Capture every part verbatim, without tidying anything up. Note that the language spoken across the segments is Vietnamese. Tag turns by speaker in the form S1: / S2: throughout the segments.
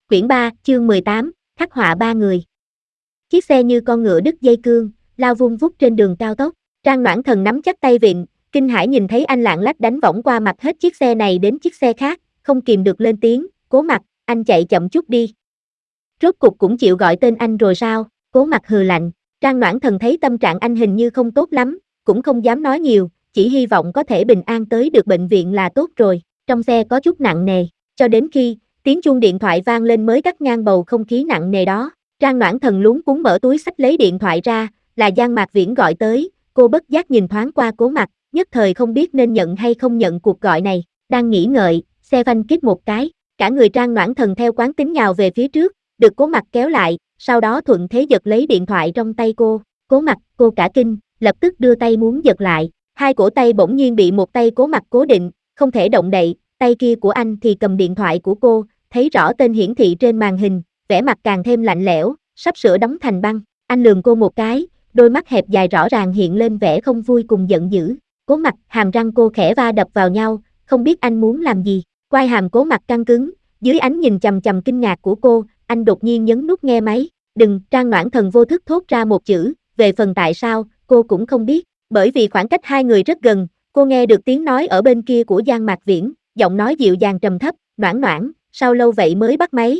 S1: Quyển ba, chương mười tám, khắc họa ba người. Chiếc xe như con ngựa đứt dây cương, lao vun vút trên đường cao tốc. Trang Noãn Thần nắm chắc tay vịn, kinh hãi nhìn thấy anh lạng lách đánh võng qua mặt hết chiếc xe này đến chiếc xe khác, không kìm được lên tiếng, Cố Mặc, anh chạy chậm chút đi. Rốt cục cũng chịu gọi tên anh rồi sao? Cố Mặc hừ lạnh. Trang Noãn Thần thấy tâm trạng anh hình như không tốt lắm, cũng không dám nói nhiều, chỉ hy vọng có thể bình an tới được bệnh viện là tốt rồi. Trong xe có chút nặng nề, cho đến khi tiếng chuông điện thoại vang lên mới cắt ngang bầu không khí nặng nề đó. Trang Noãn Thần luống cuống mở túi xách lấy điện thoại ra, là Giang Mạc Viễn gọi tới, cô bất giác nhìn thoáng qua Cố Mặc, nhất thời không biết nên nhận hay không nhận cuộc gọi này. Đang nghĩ ngợi, xe phanh kít một cái, cả người Trang Noãn Thần theo quán tính nhào về phía trước, được Cố Mặc kéo lại, sau đó thuận thế giật lấy điện thoại trong tay cô. Cố Mặc, cô cả kinh, lập tức đưa tay muốn giật lại, hai cổ tay bỗng nhiên bị một tay Cố Mặc cố định, không thể động đậy, tay kia của anh thì cầm điện thoại của cô, thấy rõ tên hiển thị trên màn hình, vẻ mặt càng thêm lạnh lẽo, sắp sửa đóng thành băng. Anh lườm cô một cái, đôi mắt hẹp dài rõ ràng hiện lên vẻ không vui cùng giận dữ. Cố Mặc, hàm răng cô khẽ va đập vào nhau, không biết anh muốn làm gì. Quai hàm Cố Mặc căng cứng, dưới ánh nhìn chằm chằm kinh ngạc của cô, anh đột nhiên nhấn nút nghe máy. Đừng, Trang Noãn Thần vô thức thốt ra một chữ, về phần tại sao, cô cũng không biết, bởi vì khoảng cách hai người rất gần, cô nghe được tiếng nói ở bên kia của Giang Mạc Viễn, giọng nói dịu dàng trầm thấp, Noãn Noãn, sao lâu vậy mới bắt máy?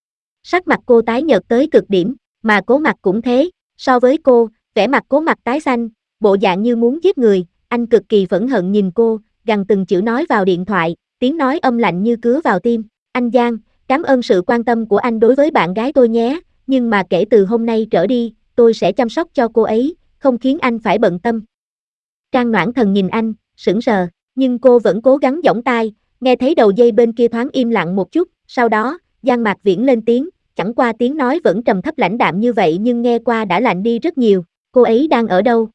S1: Sắc mặt cô tái nhợt tới cực điểm, mà Cố Mặc cũng thế, so với cô, vẻ mặt Cố Mặc tái xanh, bộ dạng như muốn giết người, anh cực kỳ phẫn hận nhìn cô, gằn từng chữ nói vào điện thoại, tiếng nói âm lạnh như cứa vào tim, anh Giang, cảm ơn sự quan tâm của anh đối với bạn gái tôi nhé, nhưng mà kể từ hôm nay trở đi, tôi sẽ chăm sóc cho cô ấy, không khiến anh phải bận tâm. Trang Noãn Thần nhìn anh, sững sờ, nhưng cô vẫn cố gắng giỏng tai, nghe thấy đầu dây bên kia thoáng im lặng một chút, sau đó, Giang Mạc Viễn lên tiếng, chẳng qua tiếng nói vẫn trầm thấp lãnh đạm như vậy nhưng nghe qua đã lạnh đi rất nhiều, cô ấy đang ở đâu?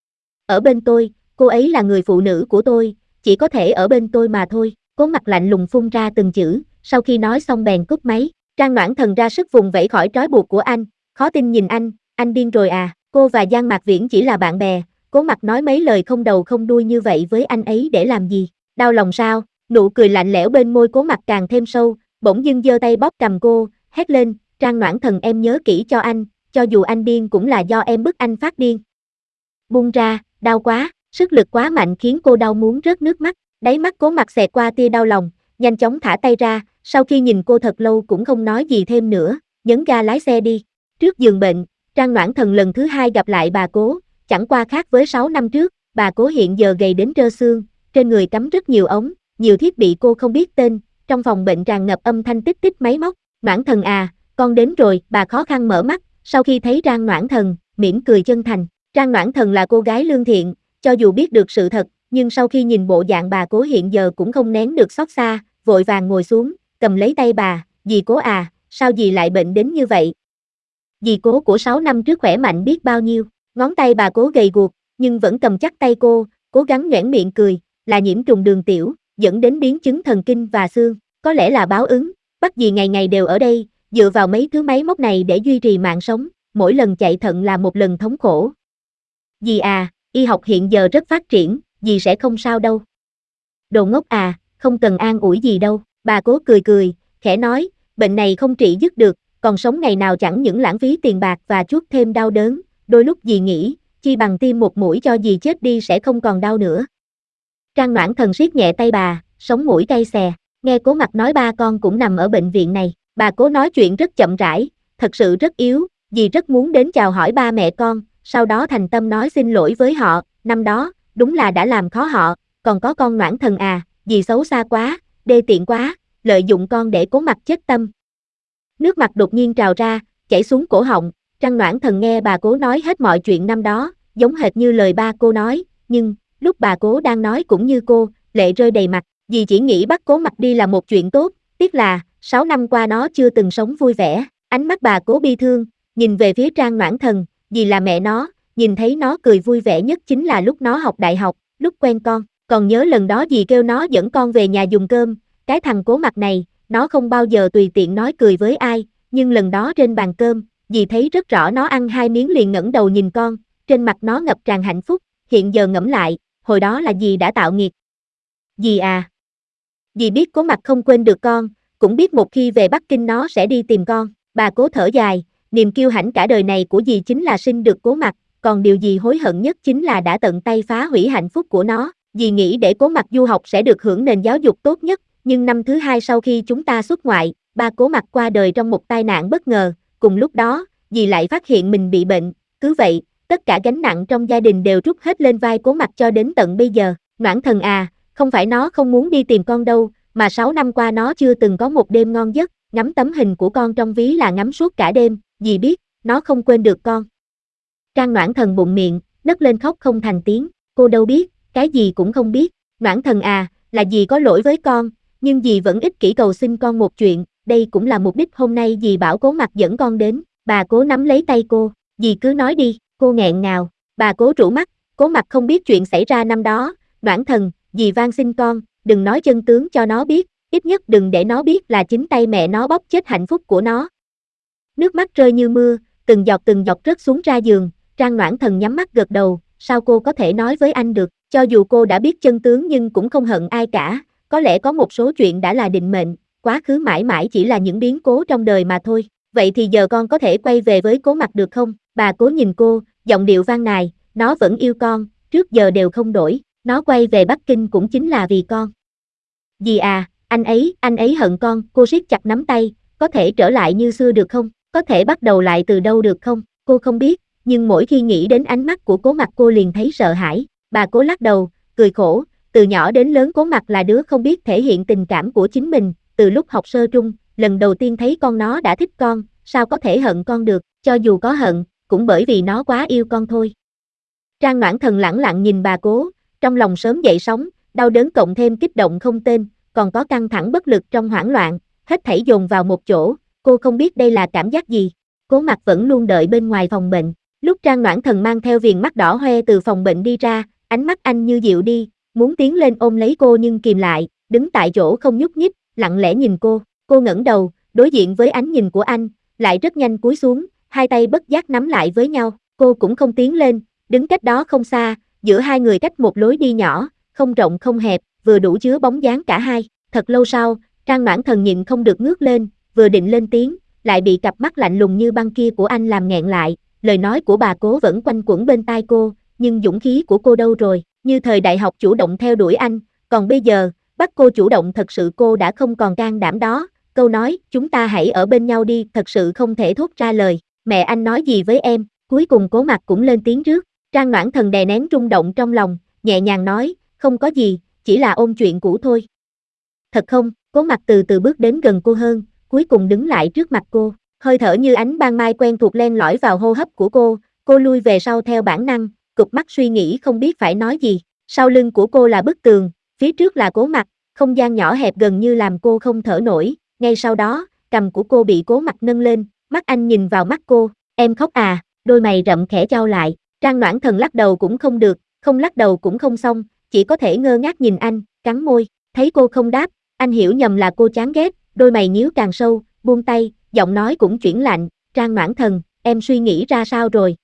S1: Ở bên tôi, cô ấy là người phụ nữ của tôi, chỉ có thể ở bên tôi mà thôi. Cố Mặc lạnh lùng phun ra từng chữ, sau khi nói xong bèn cúp máy. Trang Noãn Thần ra sức vùng vẫy khỏi trói buộc của anh, khó tin nhìn anh, anh điên rồi à, cô và Giang Mạc Viễn chỉ là bạn bè, Cố Mặc nói mấy lời không đầu không đuôi như vậy với anh ấy để làm gì, đau lòng sao? Nụ cười lạnh lẽo bên môi Cố Mặc càng thêm sâu, bỗng dưng giơ tay bóp cầm cô, hét lên, Trang Noãn Thần em nhớ kỹ cho anh, cho dù anh điên cũng là do em bức anh phát điên. Buông ra, đau quá, sức lực quá mạnh khiến cô đau muốn rớt nước mắt, đáy mắt Cố Mặc xẹt qua tia đau lòng, nhanh chóng thả tay ra, sau khi nhìn cô thật lâu cũng không nói gì thêm nữa, nhấn ga lái xe đi. Trước giường bệnh, Trang Noãn Thần lần thứ hai gặp lại bà Cố, chẳng qua khác với sáu năm trước, bà Cố hiện giờ gầy đến trơ xương, trên người cắm rất nhiều ống, nhiều thiết bị cô không biết tên, trong phòng bệnh tràn ngập âm thanh tích tích máy móc. Noãn Thần à, con đến rồi, bà khó khăn mở mắt, sau khi thấy Trang Noãn Thần, mỉm cười chân thành. Trang Noãn Thần là cô gái lương thiện, cho dù biết được sự thật, nhưng sau khi nhìn bộ dạng bà Cố hiện giờ cũng không nén được xót xa, vội vàng ngồi xuống, cầm lấy tay bà, dì Cố à, sao dì lại bệnh đến như vậy? Dì Cố của sáu năm trước khỏe mạnh biết bao nhiêu, ngón tay bà Cố gầy guộc, nhưng vẫn cầm chắc tay cô, cố gắng nhoẻn miệng cười, là nhiễm trùng đường tiểu, dẫn đến biến chứng thần kinh và xương, có lẽ là báo ứng, bắt dì ngày ngày đều ở đây, dựa vào mấy thứ máy móc này để duy trì mạng sống, mỗi lần chạy thận là một lần thống khổ. Dì à, y học hiện giờ rất phát triển, dì sẽ không sao đâu. Đồ ngốc à, không cần an ủi gì đâu, bà Cố cười cười, khẽ nói, bệnh này không trị dứt được, còn sống ngày nào chẳng những lãng phí tiền bạc và chuốc thêm đau đớn, đôi lúc dì nghĩ, chi bằng tiêm một mũi cho dì chết đi sẽ không còn đau nữa. Trang Noãn Thần siết nhẹ tay bà, sống mũi cay xè, nghe Cố Mặc nói ba con cũng nằm ở bệnh viện này, bà Cố nói chuyện rất chậm rãi, thật sự rất yếu, dì rất muốn đến chào hỏi ba mẹ con, sau đó thành tâm nói xin lỗi với họ, năm đó, đúng là đã làm khó họ, còn có con Noãn Thần à, dì xấu xa quá, đê tiện quá, lợi dụng con để Cố Mặc chết tâm. Nước mặt đột nhiên trào ra, chảy xuống cổ họng, Trang Noãn Thần nghe bà Cố nói hết mọi chuyện năm đó, giống hệt như lời ba cô nói, nhưng, lúc bà Cố đang nói cũng như cô, lệ rơi đầy mặt, dì chỉ nghĩ bắt Cố Mặc đi là một chuyện tốt, tiếc là, sáu năm qua nó chưa từng sống vui vẻ, ánh mắt bà Cố bi thương, nhìn về phía Trang Noãn Thần, dì là mẹ nó, nhìn thấy nó cười vui vẻ nhất chính là lúc nó học đại học, lúc quen con, còn nhớ lần đó dì kêu nó dẫn con về nhà dùng cơm, cái thằng Cố Mặc này, nó không bao giờ tùy tiện nói cười với ai, nhưng lần đó trên bàn cơm, dì thấy rất rõ nó ăn hai miếng liền ngẩng đầu nhìn con, trên mặt nó ngập tràn hạnh phúc, hiện giờ ngẫm lại, hồi đó là dì đã tạo nghiệt. Dì à, dì biết Cố Mặc không quên được con, cũng biết một khi về Bắc Kinh nó sẽ đi tìm con. Bà Cố thở dài, niềm kiêu hãnh cả đời này của dì chính là sinh được Cố Mặc, còn điều dì hối hận nhất chính là đã tận tay phá hủy hạnh phúc của nó. Dì nghĩ để Cố Mặc du học sẽ được hưởng nền giáo dục tốt nhất, nhưng năm thứ hai sau khi chúng ta xuất ngoại, ba Cố Mặc qua đời trong một tai nạn bất ngờ, cùng lúc đó, dì lại phát hiện mình bị bệnh, cứ vậy, tất cả gánh nặng trong gia đình đều trút hết lên vai Cố Mặc cho đến tận bây giờ. Noãn Thần à, không phải nó không muốn đi tìm con đâu, mà sáu năm qua nó chưa từng có một đêm ngon giấc, ngắm tấm hình của con trong ví là ngắm suốt cả đêm, dì biết, nó không quên được con. Trang Noãn Thần bụng miệng, nấc lên khóc không thành tiếng, cô đâu biết, cái gì cũng không biết. Noãn Thần à, là dì có lỗi với con, nhưng dì vẫn ích kỷ cầu xin con một chuyện, đây cũng là mục đích hôm nay dì bảo Cố Mặc dẫn con đến. Bà Cố nắm lấy tay cô, dì cứ nói đi, cô nghẹn ngào. Bà Cố rũ mắt, Cố Mặc không biết chuyện xảy ra năm đó. Noãn Thần, dì van xin con, đừng nói chân tướng cho nó biết, ít nhất đừng để nó biết là chính tay mẹ nó bóp chết hạnh phúc của nó. Nước mắt rơi như mưa, từng giọt từng giọt rớt xuống ra giường. Trang Noãn Thần nhắm mắt gật đầu, sao cô có thể nói với anh được, cho dù cô đã biết chân tướng nhưng cũng không hận ai cả, có lẽ có một số chuyện đã là định mệnh, quá khứ mãi mãi chỉ là những biến cố trong đời mà thôi. Vậy thì giờ con có thể quay về với Cố Mặc được không? Bà Cố nhìn cô, giọng điệu van nài, nó vẫn yêu con, trước giờ đều không đổi, nó quay về Bắc Kinh cũng chính là vì con. Dì à, anh ấy, anh ấy hận con, cô siết chặt nắm tay, có thể trở lại như xưa được không? Có thể bắt đầu lại từ đâu được không? Cô không biết, nhưng mỗi khi nghĩ đến ánh mắt của Cố Mặc cô liền thấy sợ hãi. Bà Cố lắc đầu, cười khổ, từ nhỏ đến lớn Cố Mặc là đứa không biết thể hiện tình cảm của chính mình, từ lúc học sơ trung, lần đầu tiên thấy con nó đã thích con, sao có thể hận con được, cho dù có hận, cũng bởi vì nó quá yêu con thôi. Trang Noãn Thần lẳng lặng nhìn bà Cố, trong lòng sớm dậy sóng, đau đớn cộng thêm kích động không tên, còn có căng thẳng bất lực trong hoảng loạn, hết thảy dồn vào một chỗ, cô không biết đây là cảm giác gì. Cố Mặc vẫn luôn đợi bên ngoài phòng bệnh, lúc Trang Noãn Thần mang theo viền mắt đỏ hoe từ phòng bệnh đi ra, ánh mắt anh như dịu đi, muốn tiến lên ôm lấy cô nhưng kìm lại, đứng tại chỗ không nhúc nhích, lặng lẽ nhìn cô. Cô ngẩng đầu, đối diện với ánh nhìn của anh, lại rất nhanh cúi xuống, hai tay bất giác nắm lại với nhau, cô cũng không tiến lên, đứng cách đó không xa, giữa hai người cách một lối đi nhỏ, không rộng không hẹp, vừa đủ chứa bóng dáng cả hai. Thật lâu sau, Trang Noãn Thần nhịn không được ngước lên, vừa định lên tiếng, lại bị cặp mắt lạnh lùng như băng kia của anh làm nghẹn lại, lời nói của bà Cố vẫn quanh quẩn bên tai cô, nhưng dũng khí của cô đâu rồi, như thời đại học chủ động theo đuổi anh, còn bây giờ, bắt cô chủ động thật sự cô đã không còn can đảm đó. Câu nói, chúng ta hãy ở bên nhau đi, thật sự không thể thốt ra lời. Mẹ anh nói gì với em? Cuối cùng Cố Mặc cũng lên tiếng trước. Trang Noãn Thần đè nén rung động trong lòng, nhẹ nhàng nói, không có gì, chỉ là ôn chuyện cũ thôi. Thật không? Cố Mặc từ từ bước đến gần cô hơn, cuối cùng đứng lại trước mặt cô, hơi thở như ánh ban mai quen thuộc len lỏi vào hô hấp của cô, cô lui về sau theo bản năng, cụp mắt suy nghĩ không biết phải nói gì. Sau lưng của cô là bức tường, phía trước là Cố Mặc, không gian nhỏ hẹp gần như làm cô không thở nổi. Ngay sau đó, cằm của cô bị Cố Mặc nâng lên, mắt anh nhìn vào mắt cô, em khóc à, đôi mày rậm khẽ chau lại. Trang Noãn Thần lắc đầu cũng không được, không lắc đầu cũng không xong, chỉ có thể ngơ ngác nhìn anh, cắn môi, thấy cô không đáp, anh hiểu nhầm là cô chán ghét, đôi mày nhíu càng sâu, buông tay, giọng nói cũng chuyển lạnh, Trang Noãn Thần, em suy nghĩ ra sao rồi?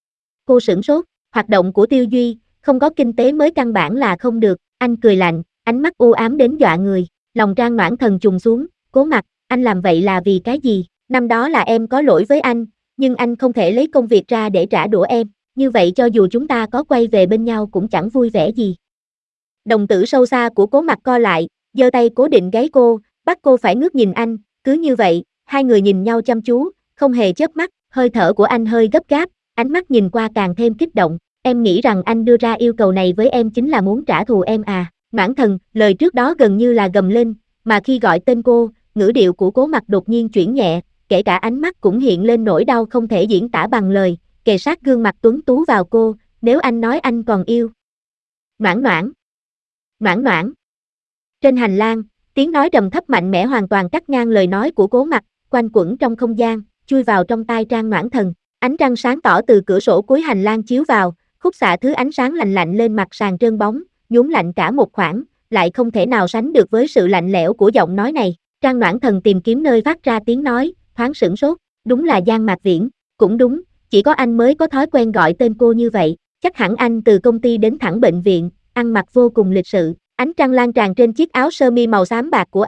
S1: Cô sửng sốt, hoạt động của Tiêu Duy, không có kinh tế mới căn bản là không được, anh cười lạnh, ánh mắt u ám đến dọa người, lòng Trang Noãn Thần trùng xuống, Cố Mặc, anh làm vậy là vì cái gì? Năm đó là em có lỗi với anh, nhưng anh không thể lấy công việc ra để trả đũa em, như vậy cho dù chúng ta có quay về bên nhau cũng chẳng vui vẻ gì. Đồng tử sâu xa của Cố Mặc co lại, giơ tay cố định gáy cô, bắt cô phải ngước nhìn anh, cứ như vậy, hai người nhìn nhau chăm chú, không hề chớp mắt, hơi thở của anh hơi gấp gáp, ánh mắt nhìn qua càng thêm kích động, em nghĩ rằng anh đưa ra yêu cầu này với em chính là muốn trả thù em à? Noãn Thần, lời trước đó gần như là gầm lên, mà khi gọi tên cô, ngữ điệu của Cố Mặc đột nhiên chuyển nhẹ, kể cả ánh mắt cũng hiện lên nỗi đau không thể diễn tả bằng lời, kề sát gương mặt tuấn tú vào cô, nếu anh nói anh còn yêu. Noãn Noãn, Noãn Noãn. Trên hành lang, tiếng nói trầm thấp mạnh mẽ hoàn toàn cắt ngang lời nói của Cố Mặc, quanh quẩn trong không gian, chui vào trong tai Trang Noãn Thần. Ánh trăng sáng tỏ từ cửa sổ cuối hành lang chiếu vào, khúc xạ thứ ánh sáng lạnh lạnh lên mặt sàn trơn bóng, nhuốm lạnh cả một khoảng, lại không thể nào sánh được với sự lạnh lẽo của giọng nói này. Trang Noãn Thần tìm kiếm nơi phát ra tiếng nói, thoáng sửng sốt, đúng là Giang Mạc Viễn, cũng đúng, chỉ có anh mới có thói quen gọi tên cô như vậy, chắc hẳn anh từ công ty đến thẳng bệnh viện, ăn mặc vô cùng lịch sự, ánh trăng lan tràn trên chiếc áo sơ mi màu xám bạc của anh,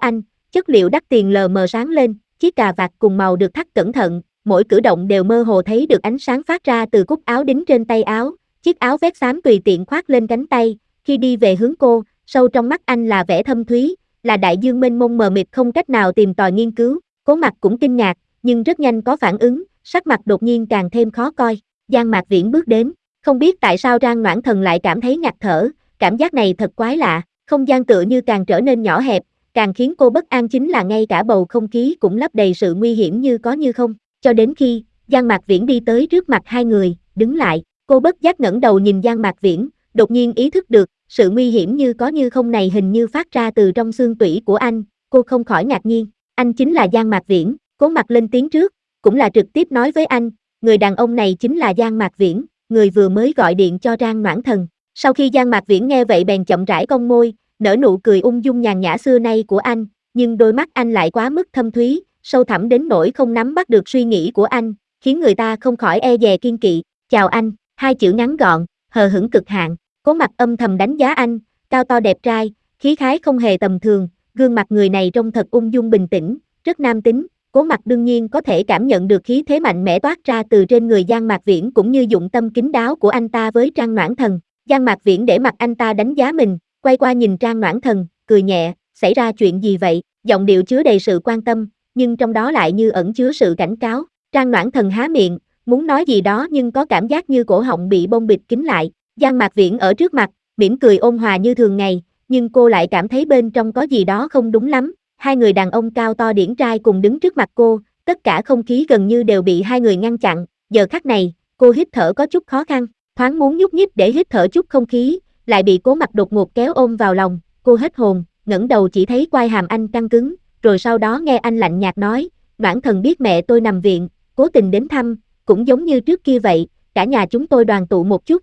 S1: chất liệu đắt tiền lờ mờ sáng lên, chiếc cà vạt cùng màu được thắt cẩn thận, mỗi cử động đều mơ hồ thấy được ánh sáng phát ra từ cúc áo đính trên tay áo, chiếc áo vest xám tùy tiện khoác lên cánh tay, khi đi về hướng cô, sâu trong mắt anh là vẻ thâm thúy, là đại dương mênh mông mờ mịt không cách nào tìm tòi nghiên cứu. Cố Mặc cũng kinh ngạc, nhưng rất nhanh có phản ứng, sắc mặt đột nhiên càng thêm khó coi. Giang Mạc Viễn bước đến, không biết tại sao Trang Noãn Thần lại cảm thấy ngạt thở, cảm giác này thật quái lạ, không gian tựa như càng trở nên nhỏ hẹp, càng khiến cô bất an chính là ngay cả bầu không khí cũng lấp đầy sự nguy hiểm như có như không, cho đến khi Giang Mạc Viễn đi tới trước mặt hai người, đứng lại, cô bất giác ngẩng đầu nhìn Giang Mạc Viễn, đột nhiên ý thức được, sự nguy hiểm như có như không này hình như phát ra từ trong xương tủy của anh, cô không khỏi ngạc nhiên, anh chính là Giang Mạc Viễn. Cố Mặc lên tiếng trước, cũng là trực tiếp nói với anh, người đàn ông này chính là Giang Mạc Viễn, người vừa mới gọi điện cho Trang Noãn Thần. Sau khi Giang Mạc Viễn nghe vậy bèn chậm rãi cong môi, nở nụ cười ung dung nhàn nhã xưa nay của anh, nhưng đôi mắt anh lại quá mức thâm thúy, sâu thẳm đến nỗi không nắm bắt được suy nghĩ của anh, khiến người ta không khỏi e dè kiêng kỵ. Chào anh, hai chữ ngắn gọn, hờ hững cực hạn. Cố Mặc âm thầm đánh giá anh, cao to đẹp trai, khí khái không hề tầm thường, gương mặt người này trông thật ung dung bình tĩnh, rất nam tính. Cố Mặc đương nhiên có thể cảm nhận được khí thế mạnh mẽ toát ra từ trên người Giang Mạc Viễn cũng như dụng tâm kín đáo của anh ta với Trang Noãn Thần. Giang Mạc Viễn để mặc anh ta đánh giá mình, quay qua nhìn Trang Noãn Thần, cười nhẹ, xảy ra chuyện gì vậy? Giọng điệu chứa đầy sự quan tâm, nhưng trong đó lại như ẩn chứa sự cảnh cáo. Trang Noãn Thần há miệng, muốn nói gì đó nhưng có cảm giác như cổ họng bị bông bịt kín lại. Giang Mạc Viễn ở trước mặt, mỉm cười ôn hòa như thường ngày, nhưng cô lại cảm thấy bên trong có gì đó không đúng lắm. Hai người đàn ông cao to điển trai cùng đứng trước mặt cô, tất cả không khí gần như đều bị hai người ngăn chặn. Giờ khắc này, cô hít thở có chút khó khăn, thoáng muốn nhúc nhích để hít thở chút không khí, lại bị Cố Mặc đột ngột kéo ôm vào lòng. Cô hết hồn, ngẩng đầu chỉ thấy quai hàm anh căng cứng, rồi sau đó nghe anh lạnh nhạt nói, Noãn Thần biết mẹ tôi nằm viện, cố tình đến thăm, cũng giống như trước kia vậy, cả nhà chúng tôi đoàn tụ một chút.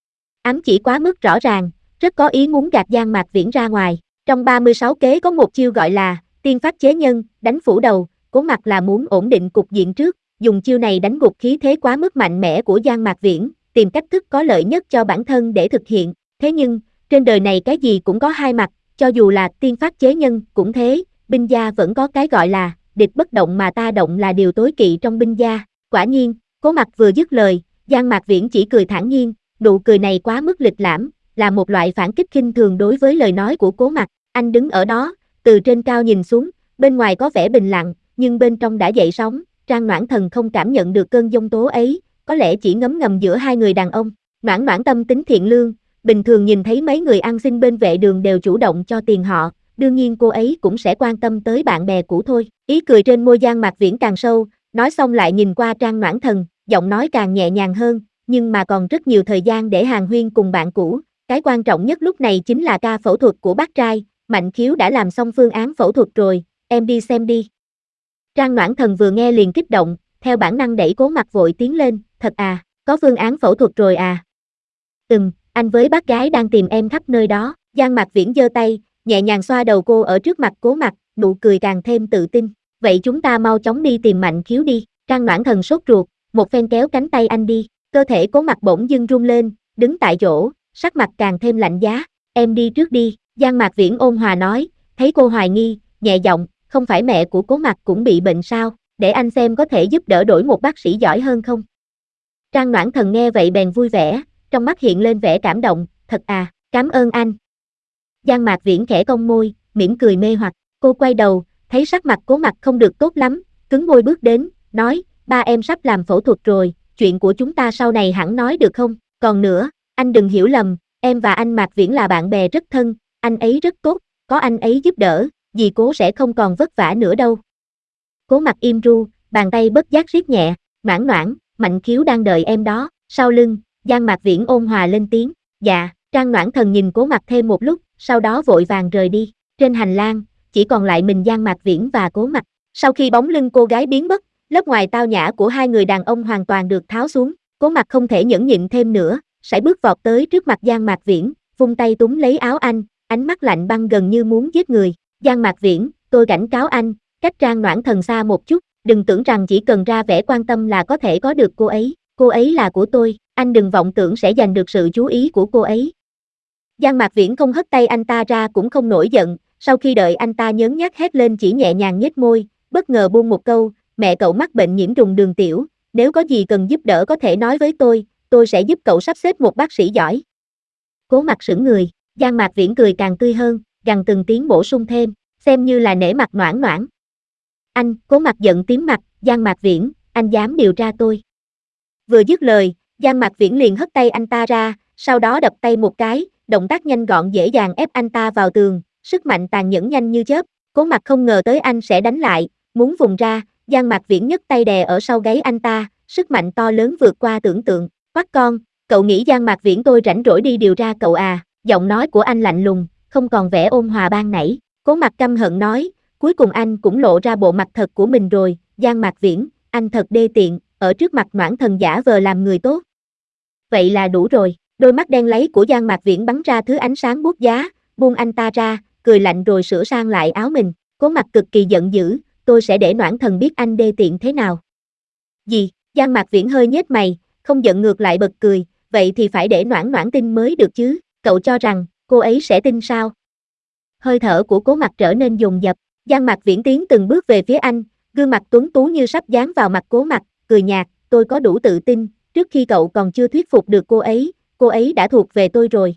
S1: Ám chỉ quá mức rõ ràng, rất có ý muốn gạt Giang Mạc Viễn ra ngoài. Trong ba mươi sáu kế có một chiêu gọi là tiên pháp chế nhân, đánh phủ đầu. Cố Mặc là muốn ổn định cục diện trước, dùng chiêu này đánh gục khí thế quá mức mạnh mẽ của Giang Mạc Viễn, tìm cách thức có lợi nhất cho bản thân để thực hiện. Thế nhưng, trên đời này cái gì cũng có hai mặt, cho dù là tiên pháp chế nhân cũng thế, binh gia vẫn có cái gọi là địch bất động mà ta động là điều tối kỵ trong binh gia. Quả nhiên, Cố Mặc vừa dứt lời, Giang Mạc Viễn chỉ cười thản nhiên, nụ cười này quá mức lịch lãm, là một loại phản kích khinh thường đối với lời nói của Cố Mặc. Anh đứng ở đó, từ trên cao nhìn xuống, bên ngoài có vẻ bình lặng, nhưng bên trong đã dậy sóng. Trang Noãn Thần không cảm nhận được cơn giông tố ấy, có lẽ chỉ ngấm ngầm giữa hai người đàn ông. Noãn Noãn tâm tính thiện lương, bình thường nhìn thấy mấy người ăn xin bên vệ đường đều chủ động cho tiền họ, đương nhiên cô ấy cũng sẽ quan tâm tới bạn bè cũ thôi. Ý cười trên môi Giang Mạc Viễn càng sâu, nói xong lại nhìn qua Trang Noãn Thần, giọng nói càng nhẹ nhàng hơn, nhưng mà còn rất nhiều thời gian để hàn huyên cùng bạn cũ. Cái quan trọng nhất lúc này chính là ca phẫu thuật của bác trai, Mạnh Khiếu đã làm xong phương án phẫu thuật rồi, em đi xem đi. Trang Noãn Thần vừa nghe liền kích động, theo bản năng đẩy Cố Mặc vội tiến lên, thật à, có phương án phẫu thuật rồi à? Ừm, anh với bác gái đang tìm em khắp nơi đó. Giang Mạc Viễn giơ tay, nhẹ nhàng xoa đầu cô ở trước mặt Cố Mặc, nụ cười càng thêm tự tin. Vậy chúng ta mau chóng đi tìm Mạnh Khiếu đi. Trang Noãn Thần sốt ruột, một phen kéo cánh tay anh đi. Cơ thể Cố Mặc bỗng dưng run lên, đứng tại chỗ, sắc mặt càng thêm lạnh giá. Em đi trước đi. Giang Mạc Viễn ôn hòa nói, thấy cô hoài nghi, nhẹ giọng, không phải mẹ của Cố Mặc cũng bị bệnh sao, để anh xem có thể giúp đỡ đổi một bác sĩ giỏi hơn không. Trang Noãn Thần nghe vậy bèn vui vẻ, trong mắt hiện lên vẻ cảm động, thật à, cảm ơn anh. Giang Mạc Viễn khẽ cong môi, mỉm cười mê hoặc, cô quay đầu, thấy sắc mặt Cố Mặc không được tốt lắm, cứng môi bước đến, nói, ba em sắp làm phẫu thuật rồi, chuyện của chúng ta sau này hẳn nói được không, còn nữa, anh đừng hiểu lầm, em và anh Mạc Viễn là bạn bè rất thân, anh ấy rất tốt, có anh ấy giúp đỡ, dì Cố sẽ không còn vất vả nữa đâu. Cố Mặc im ru, bàn tay bất giác siết nhẹ, Noãn Noãn, Mạnh Khiếu đang đợi em đó. Sau lưng, Giang Mạc Viễn ôn hòa lên tiếng, dạ. Trang Noãn Thần nhìn Cố Mặc thêm một lúc, sau đó vội vàng rời đi. Trên hành lang, chỉ còn lại mình Giang Mạc Viễn và Cố Mặc. Sau khi bóng lưng cô gái biến mất, lớp ngoài tao nhã của hai người đàn ông hoàn toàn được tháo xuống. Cố Mặc không thể nhẫn nhịn thêm nữa, sải bước vọt tới trước mặt Giang Mạc Viễn, vung tay túm lấy áo anh, ánh mắt lạnh băng gần như muốn giết người. Giang Mạc Viễn, tôi cảnh cáo anh, cách Trang Noãn Thần xa một chút, đừng tưởng rằng chỉ cần ra vẻ quan tâm là có thể có được cô ấy, cô ấy là của tôi, anh đừng vọng tưởng sẽ giành được sự chú ý của cô ấy. Giang Mạc Viễn không hất tay anh ta ra cũng không nổi giận, Sau khi đợi anh ta nhớn nhác hét lên chỉ nhẹ nhàng nhếch môi, bất ngờ buông một câu, mẹ cậu mắc bệnh nhiễm trùng đường tiểu, nếu có gì cần giúp đỡ có thể nói với tôi, tôi sẽ giúp cậu sắp xếp một bác sĩ giỏi. Cố Mặc sững người, Giang Mạc Viễn cười càng tươi hơn, gằn từng tiếng bổ sung thêm, xem như là nể mặt Noãn Noãn. Anh, Cố Mặc giận tím mặt, Giang Mạc Viễn, anh dám điều tra tôi. Vừa dứt lời, Giang Mạc Viễn liền hất tay anh ta ra, sau đó đập tay một cái, động tác nhanh gọn dễ dàng ép anh ta vào tường, sức mạnh tàn nhẫn nhanh như chớp. Cố Mặc không ngờ tới anh sẽ đánh lại, muốn vùng ra, Giang Mạc Viễn nhấc tay đè ở sau gáy anh ta, sức mạnh to lớn vượt qua tưởng tượng. Quát con, cậu nghĩ Giang Mạc Viễn tôi rảnh rỗi đi điều tra cậu à? Giọng nói của anh lạnh lùng, không còn vẻ ôn hòa ban nãy. Cố Mặc căm hận nói, cuối cùng anh cũng lộ ra bộ mặt thật của mình rồi, Giang Mạc Viễn, anh thật đê tiện, ở trước mặt Noãn Thần giả vờ làm người tốt. Vậy là đủ rồi, đôi mắt đen láy của Giang Mạc Viễn bắn ra thứ ánh sáng buốt giá, buông anh ta ra, cười lạnh rồi sửa sang lại áo mình. Cố Mặc cực kỳ giận dữ, tôi sẽ để Noãn Thần biết anh đê tiện thế nào. Gì? Giang Mạc Viễn hơi nhếch mày, không giận ngược lại bật cười, vậy thì phải để Noãn Noãn tin mới được chứ, cậu cho rằng cô ấy sẽ tin sao? Hơi thở của Cố Mặc trở nên dồn dập, Giang Mạc Viễn tiến từng bước về phía anh, gương mặt tuấn tú như sắp dán vào mặt Cố Mặc, cười nhạt, tôi có đủ tự tin, trước khi cậu còn chưa thuyết phục được cô ấy, cô ấy đã thuộc về tôi rồi.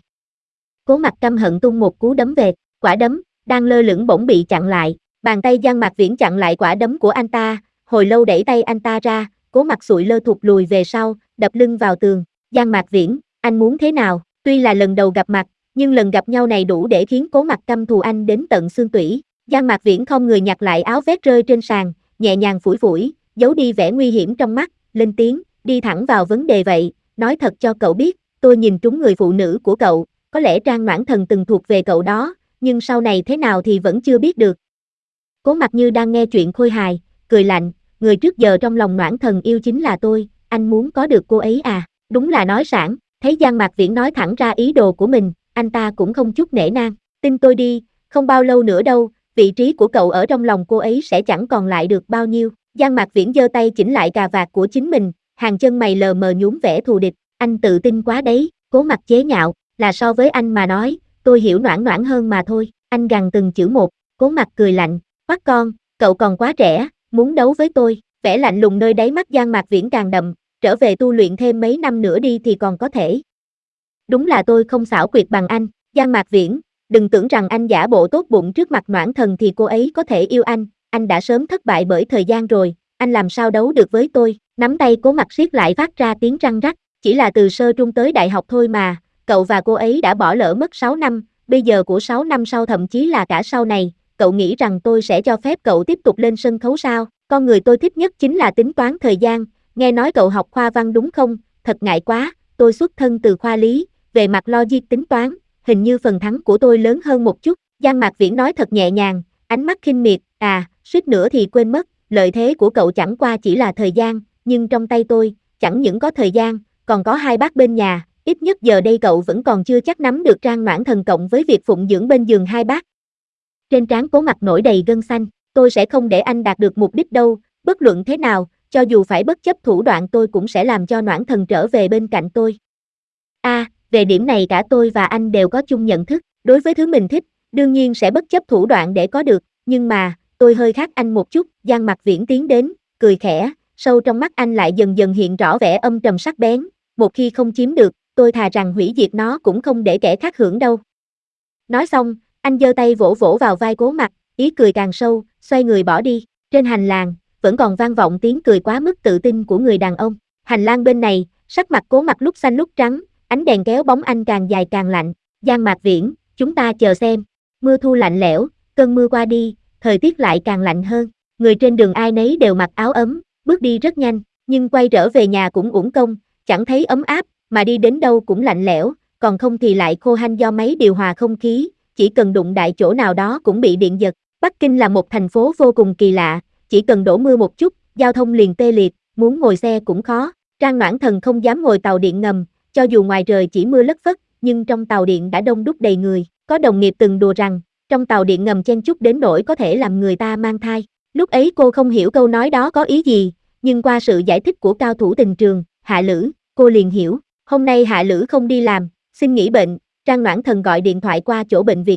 S1: Cố Mặc căm hận tung một cú đấm về, quả đấm đang lơ lửng bỗng bị chặn lại, bàn tay Giang Mạc Viễn chặn lại quả đấm của anh ta, hồi lâu đẩy tay anh ta ra, Cố Mặc sụi lơ thụt lùi về sau, đập lưng vào tường. Giang Mạc Viễn, anh muốn thế nào? Tuy là lần đầu gặp mặt, nhưng lần gặp nhau này đủ để khiến Cố Mặc căm thù anh đến tận xương tủy. Giang Mạc Viễn không người nhặt lại áo vest rơi trên sàn, nhẹ nhàng phủi phủi, giấu đi vẻ nguy hiểm trong mắt, lên tiếng, đi thẳng vào vấn đề vậy, nói thật cho cậu biết, tôi nhìn trúng người phụ nữ của cậu, có lẽ Trang Noãn Thần từng thuộc về cậu đó, nhưng sau này thế nào thì vẫn chưa biết được. Cố Mặc như đang nghe chuyện khôi hài, cười lạnh, người trước giờ trong lòng Noãn Thần yêu chính là tôi, anh muốn có được cô ấy à, đúng là nói sảng. Thấy Giang Mạc Viễn nói thẳng ra ý đồ của mình, anh ta cũng không chút nể nang, tin tôi đi, không bao lâu nữa đâu, vị trí của cậu ở trong lòng cô ấy sẽ chẳng còn lại được bao nhiêu. Giang Mạc Viễn giơ tay chỉnh lại cà vạt của chính mình, hàng chân mày lờ mờ nhuốm vẻ thù địch, anh tự tin quá đấy. Cố Mặc chế nhạo, là so với anh mà nói, tôi hiểu Noãn Noãn hơn mà thôi, anh gằn từng chữ một. Cố Mặc cười lạnh, quát con, cậu còn quá trẻ, muốn đấu với tôi. Vẻ lạnh lùng nơi đáy mắt Giang Mạc Viễn càng đậm, trở về tu luyện thêm mấy năm nữa đi thì còn có thể. Đúng là tôi không xảo quyệt bằng anh, Giang Mạc Viễn, đừng tưởng rằng anh giả bộ tốt bụng trước mặt Noãn Thần thì cô ấy có thể yêu anh, anh đã sớm thất bại bởi thời gian rồi, anh làm sao đấu được với tôi. Nắm tay Cố Mặc siết lại phát ra tiếng răng rắc, chỉ là từ sơ trung tới đại học thôi mà, cậu và cô ấy đã bỏ lỡ mất sáu năm, bây giờ của sáu năm sau thậm chí là cả sau này, cậu nghĩ rằng tôi sẽ cho phép cậu tiếp tục lên sân khấu sao? Con người tôi thích nhất chính là tính toán thời gian, nghe nói cậu học khoa văn đúng không? Thật ngại quá, tôi xuất thân từ khoa lý, về mặt logic tính toán, hình như phần thắng của tôi lớn hơn một chút. Giang Mạc Viễn nói thật nhẹ nhàng, ánh mắt khinh miệt, à, suýt nữa thì quên mất, lợi thế của cậu chẳng qua chỉ là thời gian, nhưng trong tay tôi, chẳng những có thời gian, còn có hai bác bên nhà, ít nhất giờ đây cậu vẫn còn chưa chắc nắm được Trang Noãn Thần cộng với việc phụng dưỡng bên giường hai bác. Trên trán Cố Mặc nổi đầy gân xanh, tôi sẽ không để anh đạt được mục đích đâu, bất luận thế nào, cho dù phải bất chấp thủ đoạn tôi cũng sẽ làm cho Noãn Thần trở về bên cạnh tôi. A, à, về điểm này cả tôi và anh đều có chung nhận thức, đối với thứ mình thích, đương nhiên sẽ bất chấp thủ đoạn để có được, nhưng mà, tôi hơi khác anh một chút. Giang Mạc Viễn tiến đến, cười khẽ, sâu trong mắt anh lại dần dần hiện rõ vẻ âm trầm sắc bén, một khi không chiếm được, tôi thà rằng hủy diệt nó cũng không để kẻ khác hưởng đâu. Nói xong, anh giơ tay vỗ vỗ vào vai Cố Mặc, ý cười càng sâu, xoay người bỏ đi. Trên hành lang, vẫn còn vang vọng tiếng cười quá mức tự tin của người đàn ông. Hành lang bên này, sắc mặt Cố Mặc lúc xanh lúc trắng, ánh đèn kéo bóng anh càng dài càng lạnh. Giang Mạc Viễn, chúng ta chờ xem. Mưa thu lạnh lẽo, cơn mưa qua đi, thời tiết lại càng lạnh hơn. Người trên đường ai nấy đều mặc áo ấm, bước đi rất nhanh, nhưng quay trở về nhà cũng uổng công, chẳng thấy ấm áp, mà đi đến đâu cũng lạnh lẽo, còn không thì lại khô hanh do máy điều hòa không khí, chỉ cần đụng đại chỗ nào đó cũng bị điện giật. Bắc Kinh là một thành phố vô cùng kỳ lạ, chỉ cần đổ mưa một chút, giao thông liền tê liệt, muốn ngồi xe cũng khó. Trang Noãn Thần không dám ngồi tàu điện ngầm, cho dù ngoài trời chỉ mưa lất phất, nhưng trong tàu điện đã đông đúc đầy người. Có đồng nghiệp từng đùa rằng, trong tàu điện ngầm chen chúc đến nỗi có thể làm người ta mang thai. Lúc ấy cô không hiểu câu nói đó có ý gì, nhưng qua sự giải thích của cao thủ tình trường, Hạ Lữ, cô liền hiểu. Hôm nay Hạ Lữ không đi làm, xin nghỉ bệnh, Trang Noãn Thần gọi điện thoại qua chỗ bệnh viện trước,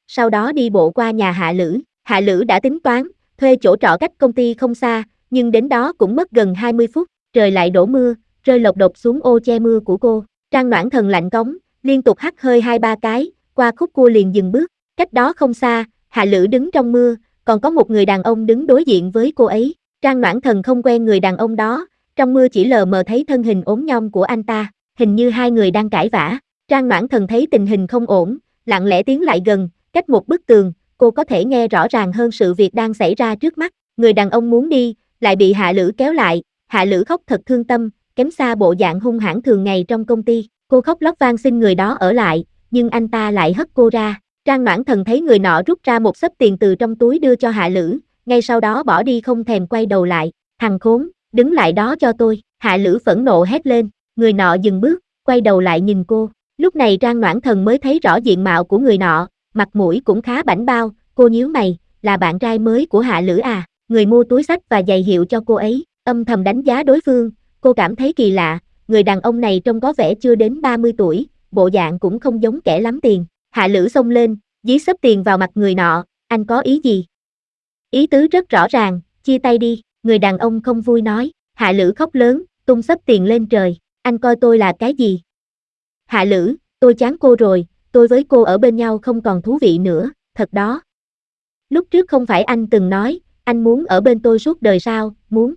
S1: sau đó đi bộ qua nhà Hạ Lữ. Hạ Lữ đã tính toán, thuê chỗ trọ cách công ty không xa, nhưng đến đó cũng mất gần hai mươi phút, trời lại đổ mưa, rơi lộc độc xuống ô che mưa của cô. Trang Noãn Thần lạnh cống, liên tục hắt hơi hai ba cái, qua khúc cua liền dừng bước, cách đó không xa, Hạ Lữ đứng trong mưa, còn có một người đàn ông đứng đối diện với cô ấy. Trang Noãn Thần không quen người đàn ông đó, trong mưa chỉ lờ mờ thấy thân hình ốm nhom của anh ta, hình như hai người đang cãi vã. Trang Noãn Thần thấy tình hình không ổn, lặng lẽ tiến lại gần, cách một bức tường, cô có thể nghe rõ ràng hơn sự việc đang xảy ra trước mắt. Người đàn ông muốn đi, lại bị Hạ Lữ kéo lại, Hạ Lữ khóc thật thương tâm, kém xa bộ dạng hung hãn thường ngày trong công ty. Cô khóc lóc van xin người đó ở lại, nhưng anh ta lại hất cô ra. Trang Noãn Thần thấy người nọ rút ra một xấp tiền từ trong túi đưa cho Hạ Lữ, ngay sau đó bỏ đi không thèm quay đầu lại. Thằng khốn, đứng lại đó cho tôi. Hạ Lữ phẫn nộ hét lên, người nọ dừng bước, quay đầu lại nhìn cô. Lúc này Trang Noãn Thần mới thấy rõ diện mạo của người nọ, mặt mũi cũng khá bảnh bao. Cô nhíu mày, là bạn trai mới của Hạ Lữ à? Người mua túi xách và giày hiệu cho cô ấy, âm thầm đánh giá đối phương. Cô cảm thấy kỳ lạ, người đàn ông này trông có vẻ chưa đến ba mươi tuổi, bộ dạng cũng không giống kẻ lắm tiền. Hạ Lữ xông lên, dí xấp tiền vào mặt người nọ, anh có ý gì? Ý tứ rất rõ ràng, chia tay đi. Người đàn ông không vui nói. Hạ Lữ khóc lớn, tung xấp tiền lên trời, anh coi tôi là cái gì? Hạ Lữ, tôi chán cô rồi, tôi với cô ở bên nhau không còn thú vị nữa, thật đó. Lúc trước không phải anh từng nói, anh muốn ở bên tôi suốt đời sao? Muốn.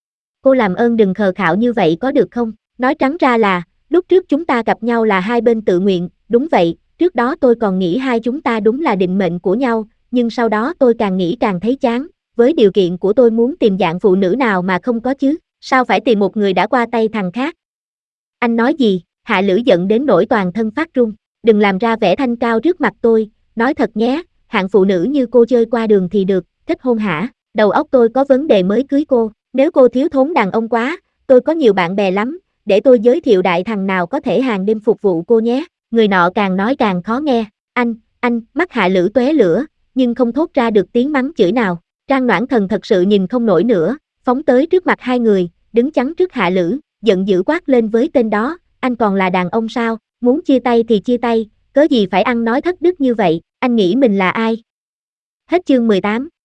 S1: Cô làm ơn đừng khờ khạo như vậy có được không? Nói trắng ra là, lúc trước chúng ta gặp nhau là hai bên tự nguyện, đúng vậy, trước đó tôi còn nghĩ hai chúng ta đúng là định mệnh của nhau, nhưng sau đó tôi càng nghĩ càng thấy chán, với điều kiện của tôi muốn tìm dạng phụ nữ nào mà không có chứ, sao phải tìm một người đã qua tay thằng khác? Anh nói gì? Hạ Lữ giận đến nỗi toàn thân phát run, đừng làm ra vẻ thanh cao trước mặt tôi, nói thật nhé, hạng phụ nữ như cô chơi qua đường thì được, kết hôn hả? Đầu óc tôi có vấn đề mới cưới cô, nếu cô thiếu thốn đàn ông quá, tôi có nhiều bạn bè lắm, để tôi giới thiệu đại thằng nào có thể hàng đêm phục vụ cô nhé. Người nọ càng nói càng khó nghe, anh, anh, mắt Hạ Lữ tóe lửa, nhưng không thốt ra được tiếng mắng chửi nào. Trang Noãn Thần thật sự nhìn không nổi nữa, phóng tới trước mặt hai người, đứng chắn trước Hạ Lữ, giận dữ quát lên với tên đó, anh còn là đàn ông sao, muốn chia tay thì chia tay, cớ gì phải ăn nói thất đức như vậy, anh nghĩ mình là ai? Hết chương mười tám.